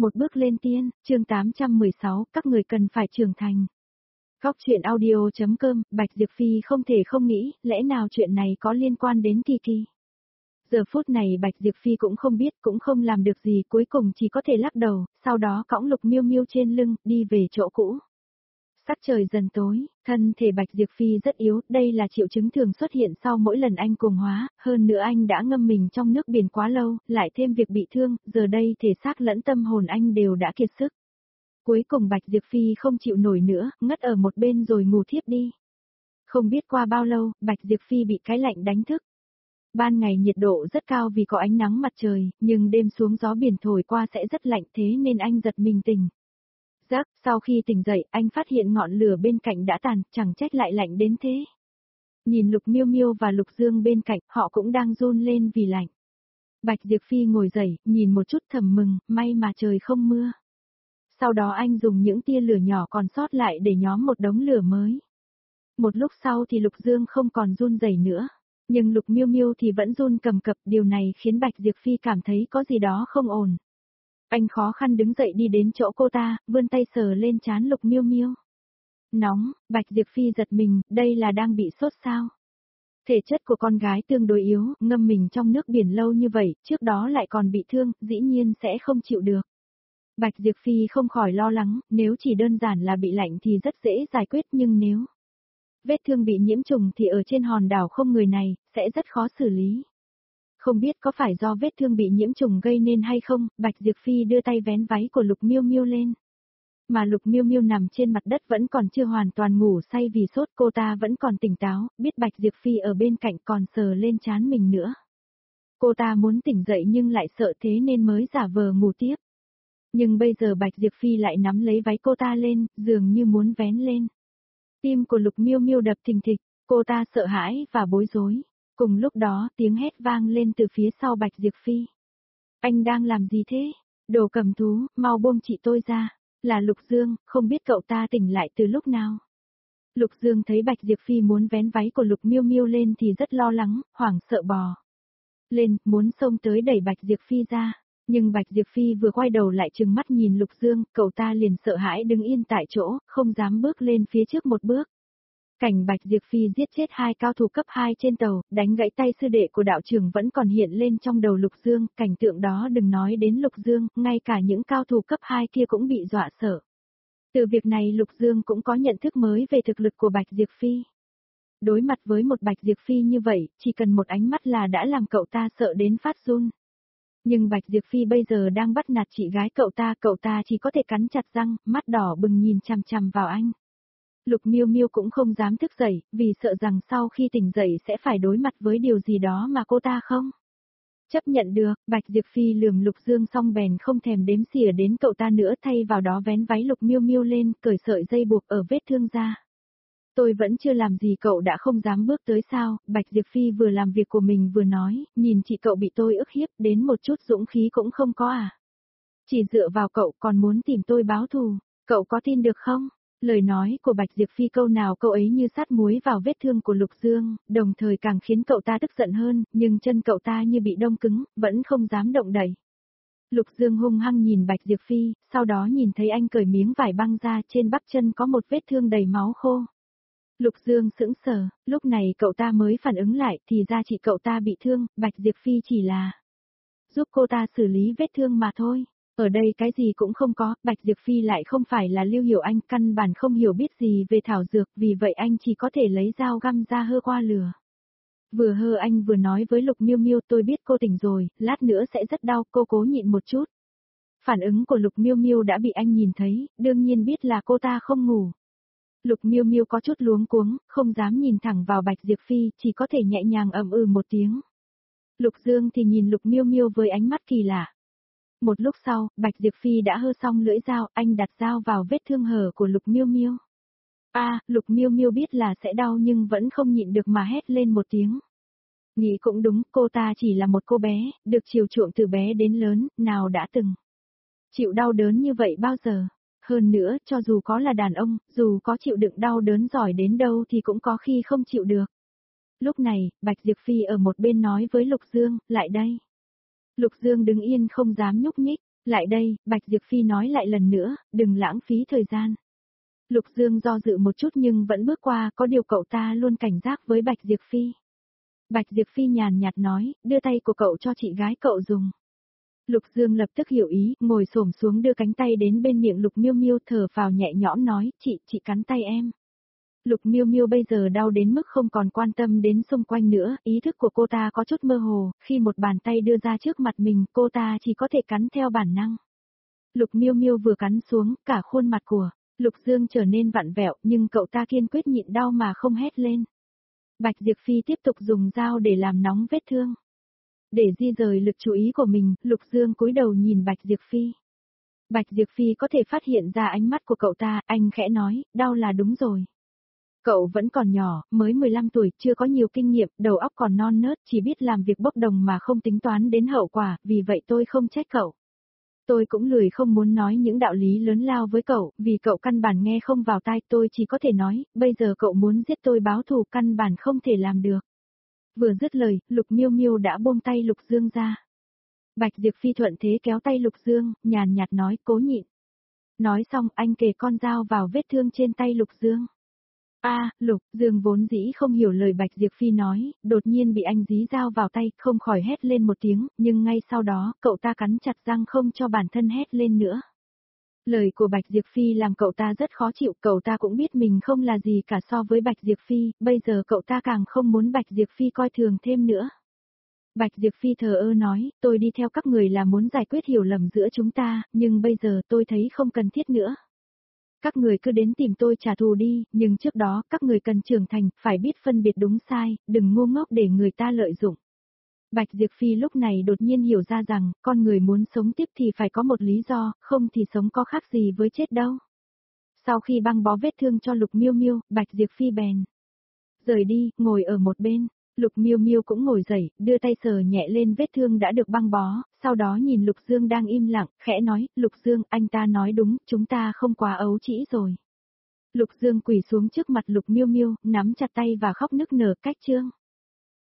Một bước lên tiên, chương 816, các người cần phải trưởng thành. Góc truyện audio.com, Bạch Diệp Phi không thể không nghĩ, lẽ nào chuyện này có liên quan đến Kiki. Giờ phút này Bạch Diệp Phi cũng không biết, cũng không làm được gì, cuối cùng chỉ có thể lắc đầu, sau đó cõng Lục Miêu Miêu trên lưng, đi về chỗ cũ. Sắc trời dần tối, thân thể Bạch Diệp Phi rất yếu, đây là triệu chứng thường xuất hiện sau mỗi lần anh cuồng hóa, hơn nữa anh đã ngâm mình trong nước biển quá lâu, lại thêm việc bị thương, giờ đây thể xác lẫn tâm hồn anh đều đã kiệt sức. Cuối cùng Bạch Diệp Phi không chịu nổi nữa, ngất ở một bên rồi ngủ thiếp đi. Không biết qua bao lâu, Bạch Diệp Phi bị cái lạnh đánh thức. Ban ngày nhiệt độ rất cao vì có ánh nắng mặt trời, nhưng đêm xuống gió biển thổi qua sẽ rất lạnh, thế nên anh giật mình tỉnh. Sau khi tỉnh dậy, anh phát hiện ngọn lửa bên cạnh đã tàn, chẳng trách lại lạnh đến thế. Nhìn Lục Miêu Miêu và Lục Dương bên cạnh, họ cũng đang run lên vì lạnh. Bạch Diệp Phi ngồi dậy, nhìn một chút thầm mừng, may mà trời không mưa. Sau đó anh dùng những tia lửa nhỏ còn sót lại để nhóm một đống lửa mới. Một lúc sau thì Lục Dương không còn run rẩy nữa, nhưng Lục Miêu Miêu thì vẫn run cầm cập, điều này khiến Bạch Diệp Phi cảm thấy có gì đó không ổn. Anh khó khăn đứng dậy đi đến chỗ cô ta, vươn tay sờ lên trán Lục Miêu Miêu. Nóng, Bạch Diệp Phi giật mình, đây là đang bị sốt sao? Thể chất của con gái tương đối yếu, ngâm mình trong nước biển lâu như vậy, trước đó lại còn bị thương, dĩ nhiên sẽ không chịu được. Bạch Diệp Phi không khỏi lo lắng, nếu chỉ đơn giản là bị lạnh thì rất dễ giải quyết, nhưng nếu vết thương bị nhiễm trùng thì ở trên hòn đảo không người này, sẽ rất khó xử lý. Không biết có phải do vết thương bị nhiễm trùng gây nên hay không, Bạch Diệp Phi đưa tay vén váy của Lục Miêu Miêu lên. Mà Lục Miêu Miêu nằm trên mặt đất vẫn còn chưa hoàn toàn ngủ say vì sốt, cô ta vẫn còn tỉnh táo, biết Bạch Diệp Phi ở bên cạnh còn sờ lên trán mình nữa. Cô ta muốn tỉnh dậy nhưng lại sợ thế nên mới giả vờ ngủ tiếp. Nhưng bây giờ Bạch Diệp Phi lại nắm lấy váy cô ta lên, dường như muốn vén lên. Tim của Lục Miêu Miêu đập thình thịch, cô ta sợ hãi và bối rối. Cùng lúc đó tiếng hét vang lên từ phía sau Bạch Diệp Phi. Anh đang làm gì thế? Đồ cầm thú, mau buông chị tôi ra. Là Lục Dương, không biết cậu ta tỉnh lại từ lúc nào. Lục Dương thấy Bạch Diệp Phi muốn vén váy của Lục Miêu Miêu lên thì rất lo lắng, hoảng sợ bò lên, muốn xông tới đẩy Bạch Diệp Phi ra. Nhưng Bạch Diệp Phi vừa quay đầu lại trừng mắt nhìn Lục Dương, cậu ta liền sợ hãi đứng yên tại chỗ, không dám bước lên phía trước một bước. Cảnh Bạch Diệp Phi giết chết 2 cao thủ cấp 2 trên tàu, đánh gãy tay sư đệ của đạo trưởng vẫn còn hiện lên trong đầu Lục Dương, cảnh tượng đó đừng nói đến Lục Dương, ngay cả những cao thủ cấp 2 kia cũng bị dọa sợ. Từ việc này Lục Dương cũng có nhận thức mới về thực lực của Bạch Diệp Phi. Đối mặt với một Bạch Diệp Phi như vậy, chỉ cần một ánh mắt là đã làm cậu ta sợ đến phát run. Nhưng Bạch Diệp Phi bây giờ đang bắt nạt chị gái cậu ta chỉ có thể cắn chặt răng, mắt đỏ bừng nhìn chằm chằm vào anh. Lục Miêu Miêu cũng không dám thức dậy, vì sợ rằng sau khi tỉnh dậy sẽ phải đối mặt với điều gì đó mà cô ta không chấp nhận được. Bạch Diệp Phi lườm Lục Dương xong bèn không thèm đếm xỉa đến cậu ta nữa, thay vào đó vén váy Lục Miêu Miêu lên, cởi sợi dây buộc ở vết thương ra. Tôi vẫn chưa làm gì cậu đã không dám bước tới sao? Bạch Diệp Phi vừa làm việc của mình vừa nói, nhìn chị cậu bị tôi ức hiếp đến một chút dũng khí cũng không có à? Chỉ dựa vào cậu còn muốn tìm tôi báo thù, cậu có tin được không? Lời nói của Bạch Diệp Phi câu nào câu ấy như sát muối vào vết thương của Lục Dương, đồng thời càng khiến cậu ta tức giận hơn, nhưng chân cậu ta như bị đông cứng, vẫn không dám động đậy. Lục Dương hung hăng nhìn Bạch Diệp Phi, sau đó nhìn thấy anh cởi miếng vải băng ra, trên bắp chân có một vết thương đầy máu khô. Lục Dương sững sờ, lúc này cậu ta mới phản ứng lại, thì ra chị cậu ta bị thương, Bạch Diệp Phi chỉ là giúp cô ta xử lý vết thương mà thôi. Ở đây cái gì cũng không có, Bạch Diệp Phi lại không phải là Lưu Hiểu Anh, căn bản không hiểu biết gì về thảo dược, vì vậy anh chỉ có thể lấy dao găm ra hơ qua lửa. Vừa hơ anh vừa nói với Lục Miêu Miêu, tôi biết cô tỉnh rồi, lát nữa sẽ rất đau, cô cố nhịn một chút. Phản ứng của Lục Miêu Miêu đã bị anh nhìn thấy, đương nhiên biết là cô ta không ngủ. Lục Miêu Miêu có chút luống cuống, không dám nhìn thẳng vào Bạch Diệp Phi, chỉ có thể nhẹ nhàng một tiếng. Lục Dương thì nhìn Lục Miêu Miêu với ánh mắt kỳ lạ. Một lúc sau, Bạch Diệp Phi đã hơ xong lưỡi dao, anh đặt dao vào vết thương hở của Lục Miêu Miêu. Lục Miêu Miêu biết là sẽ đau nhưng vẫn không nhịn được mà hét lên một tiếng. Nghĩ cũng đúng, cô ta chỉ là một cô bé, được chiều chuộng từ bé đến lớn, nào đã từng chịu đau đớn như vậy bao giờ. Hơn nữa, cho dù có là đàn ông, dù có chịu đựng đau đớn giỏi đến đâu thì cũng có khi không chịu được. Lúc này, Bạch Diệp Phi ở một bên nói với Lục Dương, lại đây. Lục Dương đứng yên không dám nhúc nhích, Lại đây, Bạch Diệp Phi nói lại lần nữa, đừng lãng phí thời gian. Lục Dương do dự một chút nhưng vẫn bước qua, có điều cậu ta luôn cảnh giác với Bạch Diệp Phi. Bạch Diệp Phi nhàn nhạt nói, đưa tay của cậu cho chị gái cậu dùng. Lục Dương lập tức hiểu ý, ngồi xổm xuống đưa cánh tay đến bên miệng Lục Miêu Miêu, thở phào nhẹ nhõm nói, chị cắn tay em. Lục Miêu Miêu bây giờ đau đến mức không còn quan tâm đến xung quanh nữa, ý thức của cô ta có chút mơ hồ, khi một bàn tay đưa ra trước mặt mình, cô ta chỉ có thể cắn theo bản năng. Lục Miêu Miêu vừa cắn xuống, cả khuôn mặt của Lục Dương trở nên vặn vẹo, nhưng cậu ta kiên quyết nhịn đau mà không hét lên. Bạch Diệp Phi tiếp tục dùng dao để làm nóng vết thương. Để di rời lực chú ý của mình, Lục Dương cúi đầu nhìn Bạch Diệp Phi. Bạch Diệp Phi có thể phát hiện ra ánh mắt của cậu ta, anh khẽ nói, đau là đúng rồi. Cậu vẫn còn nhỏ, mới 15 tuổi, chưa có nhiều kinh nghiệm, đầu óc còn non nớt, chỉ biết làm việc bốc đồng mà không tính toán đến hậu quả, vì vậy tôi không trách cậu. Tôi cũng lười không muốn nói những đạo lý lớn lao với cậu, vì cậu căn bản nghe không vào tai, tôi chỉ có thể nói, bây giờ cậu muốn giết tôi báo thù căn bản không thể làm được. Vừa dứt lời, Lục Miêu Miêu đã buông tay Lục Dương ra. Bạch Diệp Phi thuận thế kéo tay Lục Dương, nhàn nhạt nói, cố nhịn. Nói xong, anh kề con dao vào vết thương trên tay Lục Dương. Lục Dương vốn dĩ không hiểu lời Bạch Diệp Phi nói, đột nhiên bị anh dí dao vào tay, không khỏi hét lên một tiếng, nhưng ngay sau đó, cậu ta cắn chặt răng không cho bản thân hét lên nữa. Lời của Bạch Diệp Phi làm cậu ta rất khó chịu, cậu ta cũng biết mình không là gì cả so với Bạch Diệp Phi, bây giờ cậu ta càng không muốn Bạch Diệp Phi coi thường thêm nữa. Bạch Diệp Phi thờ ơ nói, tôi đi theo các người là muốn giải quyết hiểu lầm giữa chúng ta, nhưng bây giờ tôi thấy không cần thiết nữa. Các người cứ đến tìm tôi trả thù đi, nhưng trước đó các người cần trưởng thành, phải biết phân biệt đúng sai, đừng ngu ngốc để người ta lợi dụng. Bạch Diệp Phi lúc này đột nhiên hiểu ra rằng, con người muốn sống tiếp thì phải có một lý do, không thì sống có khác gì với chết đâu. Sau khi băng bó vết thương cho Lục Miêu Miêu, Bạch Diệp Phi bèn rời đi, ngồi ở một bên. Lục Miêu Miêu cũng ngồi dậy, đưa tay sờ nhẹ lên vết thương đã được băng bó, sau đó nhìn Lục Dương đang im lặng, khẽ nói, Lục Dương, anh ta nói đúng, chúng ta không quá ấu trĩ rồi. Lục Dương quỳ xuống trước mặt Lục Miêu Miêu, nắm chặt tay và khóc nức nở, cách chương.